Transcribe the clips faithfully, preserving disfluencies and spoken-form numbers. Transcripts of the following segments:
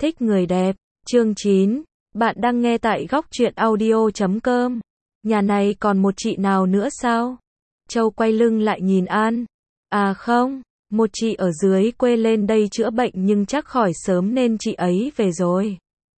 Thích người đẹp. Chương chín. Bạn đang nghe tại góc truyện audio chấm com. Nhà này còn một chị nào nữa sao? Châu quay lưng lại nhìn An. À không, một chị ở dưới quê lên đây chữa bệnh nhưng chắc khỏi sớm nên chị ấy về rồi.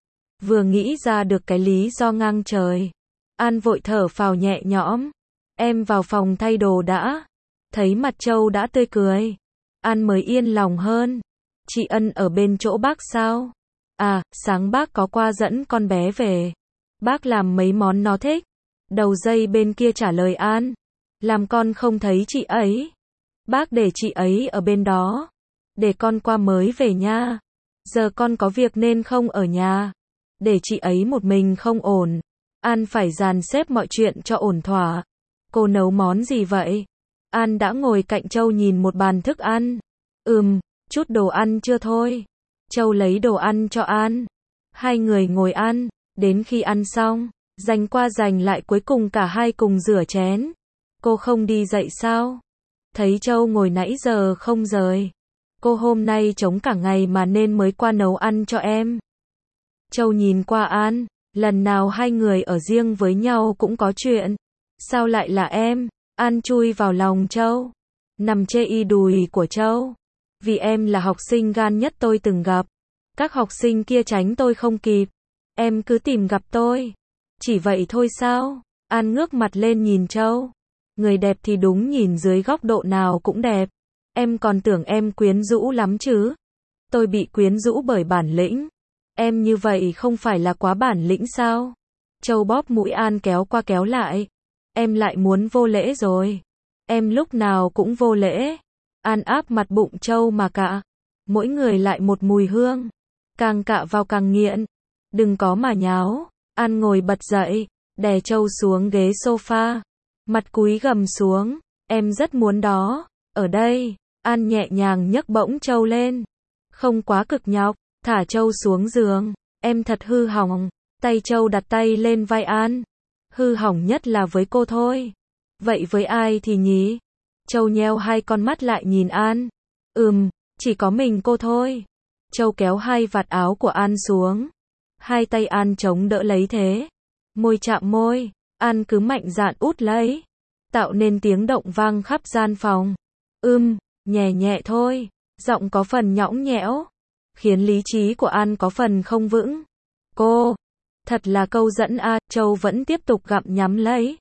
Vừa nghĩ ra được cái lý do ngang trời, An vội thở phào nhẹ nhõm. Em vào phòng thay đồ đã. Thấy mặt Châu đã tươi cười, An mới yên lòng hơn. Chị Ân ở bên chỗ bác sao? À, sáng bác có qua dẫn con bé về. Bác làm mấy món nó thích. Đầu dây bên kia trả lời An. Làm con không thấy chị ấy. Bác để chị ấy ở bên đó. Để con qua mới về nha. Giờ con có việc nên không ở nhà. Để chị ấy một mình không ổn. An phải dàn xếp mọi chuyện cho ổn thỏa. Cô nấu món gì vậy? An đã ngồi cạnh Châu nhìn một bàn thức ăn. Ừm, chút đồ ăn chưa thôi. Châu lấy đồ ăn cho An. Hai người ngồi ăn, đến khi ăn xong, giành qua giành lại cuối cùng cả hai cùng rửa chén. Cô không đi dậy sao? Thấy Châu ngồi nãy giờ không rời. Cô hôm nay trống cả ngày mà nên mới qua nấu ăn cho em. Châu nhìn qua An, lần nào hai người ở riêng với nhau cũng có chuyện. Sao lại là em? An chui vào lòng Châu, nằm chê y đùi của Châu. Vì em là học sinh gan nhất tôi từng gặp. Các học sinh kia tránh tôi không kịp. Em cứ tìm gặp tôi. Chỉ vậy thôi sao? An ngước mặt lên nhìn Châu. Người đẹp thì đúng nhìn dưới góc độ nào cũng đẹp. Em còn tưởng em quyến rũ lắm chứ. Tôi bị quyến rũ bởi bản lĩnh. Em như vậy không phải là quá bản lĩnh sao? Châu bóp mũi An kéo qua kéo lại. Em lại muốn vô lễ rồi. Em lúc nào cũng vô lễ. An áp mặt bụng Châu mà cạ. Mỗi người lại một mùi hương. Càng cạ vào càng nghiện. Đừng có mà nháo. An ngồi bật dậy, đè Châu xuống ghế sofa. Mặt cúi gằm xuống. Em rất muốn đó. Ở đây. An nhẹ nhàng nhấc bổng Châu lên. Không quá cực nhọc. Thả Châu xuống giường. Em thật hư hỏng. Tay Châu đặt tay lên vai An. Hư hỏng nhất là với cô thôi. Vậy với ai thì nhỉ? Châu nheo hai con mắt lại nhìn An. Ừm, chỉ có mình cô thôi. Châu kéo hai vạt áo của An xuống. Hai tay An chống đỡ lấy thế. Môi chạm môi, An cứ mạnh dạn út lấy. Tạo nên tiếng động vang khắp gian phòng. Ừm, nhẹ nhẹ thôi. Giọng có phần nhõng nhẽo. Khiến lý trí của An có phần không vững. Cô, thật là câu dẫn a. Châu vẫn tiếp tục gặm nhắm lấy.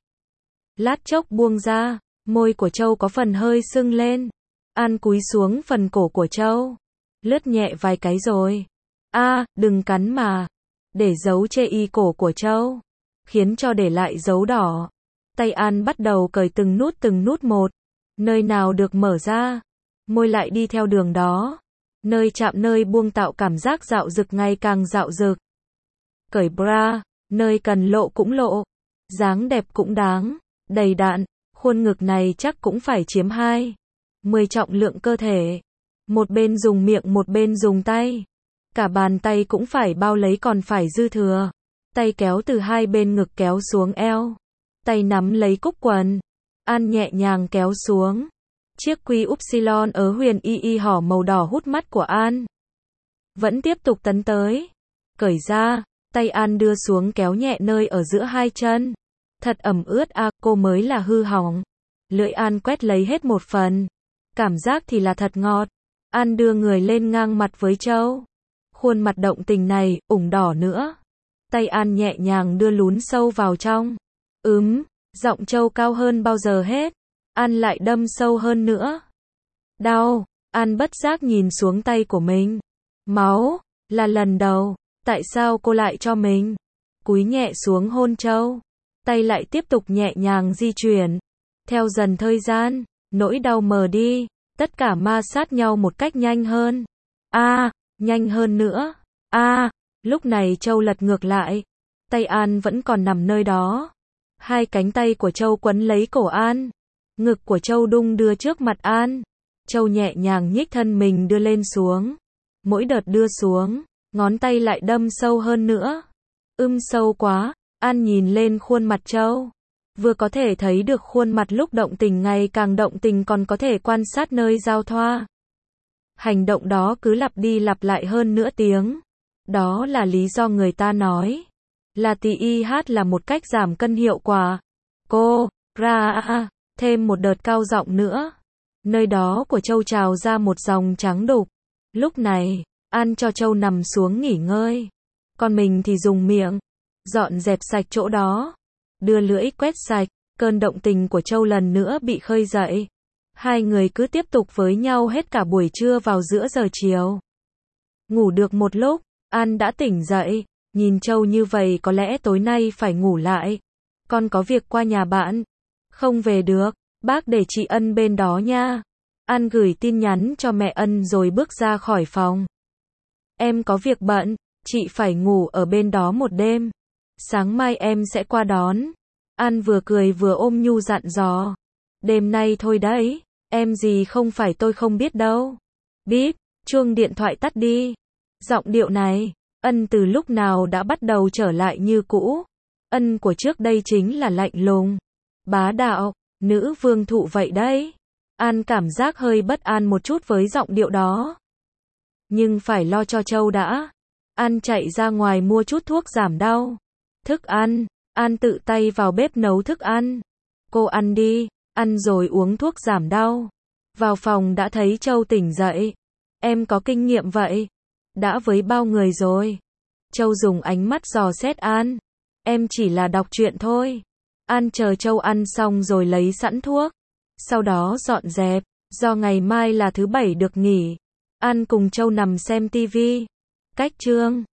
Lát chốc buông ra. Môi của Châu có phần hơi sưng lên. An cúi xuống phần cổ của Châu. Lướt nhẹ vài cái rồi. A, đừng cắn mà. Để giấu chê y cổ của Châu. Khiến cho để lại dấu đỏ. Tay An bắt đầu cởi từng nút từng nút một. Nơi nào được mở ra. Môi lại đi theo đường đó. Nơi chạm nơi buông tạo cảm giác dạo dực ngày càng dạo dực. Cởi bra. Nơi cần lộ cũng lộ. Dáng đẹp cũng đáng. Đầy đặn. Khuôn ngực này chắc cũng phải chiếm hai mươi trọng lượng cơ thể. Một bên dùng miệng một bên dùng tay. Cả bàn tay cũng phải bao lấy còn phải dư thừa. Tay kéo từ hai bên ngực kéo xuống eo. Tay nắm lấy cúc quần. An nhẹ nhàng kéo xuống. Chiếc quy upsilon ớ huyền y y hỏ màu đỏ hút mắt của An. Vẫn tiếp tục tấn tới. Cởi ra. Tay An đưa xuống kéo nhẹ nơi ở giữa hai chân. Thật ẩm ướt a, à, cô mới là hư hỏng. Lưỡi An quét lấy hết một phần. Cảm giác thì là thật ngọt. An đưa người lên ngang mặt với Châu. Khuôn mặt động tình này, ửng đỏ nữa. Tay An nhẹ nhàng đưa lún sâu vào trong. Ừm, giọng Châu cao hơn bao giờ hết. An lại đâm sâu hơn nữa. Đau, An bất giác nhìn xuống tay của mình. Máu, là lần đầu. Tại sao cô lại cho mình? Cúi nhẹ xuống hôn Châu. Tay lại tiếp tục nhẹ nhàng di chuyển. Theo dần thời gian, nỗi đau mờ đi. Tất cả ma sát nhau một cách nhanh hơn. A, à, nhanh hơn nữa. A, à, lúc này Châu lật ngược lại. Tay An vẫn còn nằm nơi đó. Hai cánh tay của Châu quấn lấy cổ An. Ngực của Châu đung đưa trước mặt An. Châu nhẹ nhàng nhích thân mình đưa lên xuống. Mỗi đợt đưa xuống, ngón tay lại đâm sâu hơn nữa. Ưm sâu quá. An nhìn lên khuôn mặt Châu. Vừa có thể thấy được khuôn mặt lúc động tình ngày càng động tình còn có thể quan sát nơi giao thoa. Hành động đó cứ lặp đi lặp lại hơn nửa tiếng. Đó là lý do người ta nói là tê i hát là một cách giảm cân hiệu quả. Cô, ra, thêm một đợt cao giọng nữa. Nơi đó của Châu trào ra một dòng trắng đục. Lúc này, An cho Châu nằm xuống nghỉ ngơi. Còn mình thì dùng miệng dọn dẹp sạch chỗ đó. Đưa lưỡi quét sạch, cơn động tình của Châu lần nữa bị khơi dậy. Hai người cứ tiếp tục với nhau hết cả buổi trưa vào giữa giờ chiều. Ngủ được một lúc, An đã tỉnh dậy. Nhìn Châu như vậy có lẽ tối nay phải ngủ lại. Con có việc qua nhà bạn. Không về được, bác để chị Ân bên đó nha. An gửi tin nhắn cho mẹ Ân rồi bước ra khỏi phòng. Em có việc bận, chị phải ngủ ở bên đó một đêm. Sáng mai em sẽ qua đón. An vừa cười vừa ôm nhu dặn dò. Đêm nay thôi đấy, em gì không phải tôi không biết đâu. Bíp, chuông điện thoại tắt đi. Giọng điệu này, Ân từ lúc nào đã bắt đầu trở lại như cũ. Ân của trước đây chính là lạnh lùng, bá đạo, nữ vương thụ vậy đấy. An cảm giác hơi bất an một chút với giọng điệu đó. Nhưng phải lo cho Châu đã. An chạy ra ngoài mua chút thuốc giảm đau. Thức ăn, An tự tay vào bếp nấu thức ăn. Cô ăn đi, ăn rồi uống thuốc giảm đau. Vào phòng đã thấy Châu tỉnh dậy. Em có kinh nghiệm vậy? Đã với bao người rồi. Châu dùng ánh mắt dò xét An. Em chỉ là đọc truyện thôi. An chờ Châu ăn xong rồi lấy sẵn thuốc. Sau đó dọn dẹp. Do ngày mai là thứ bảy được nghỉ. An cùng Châu nằm xem tivi. Cách chương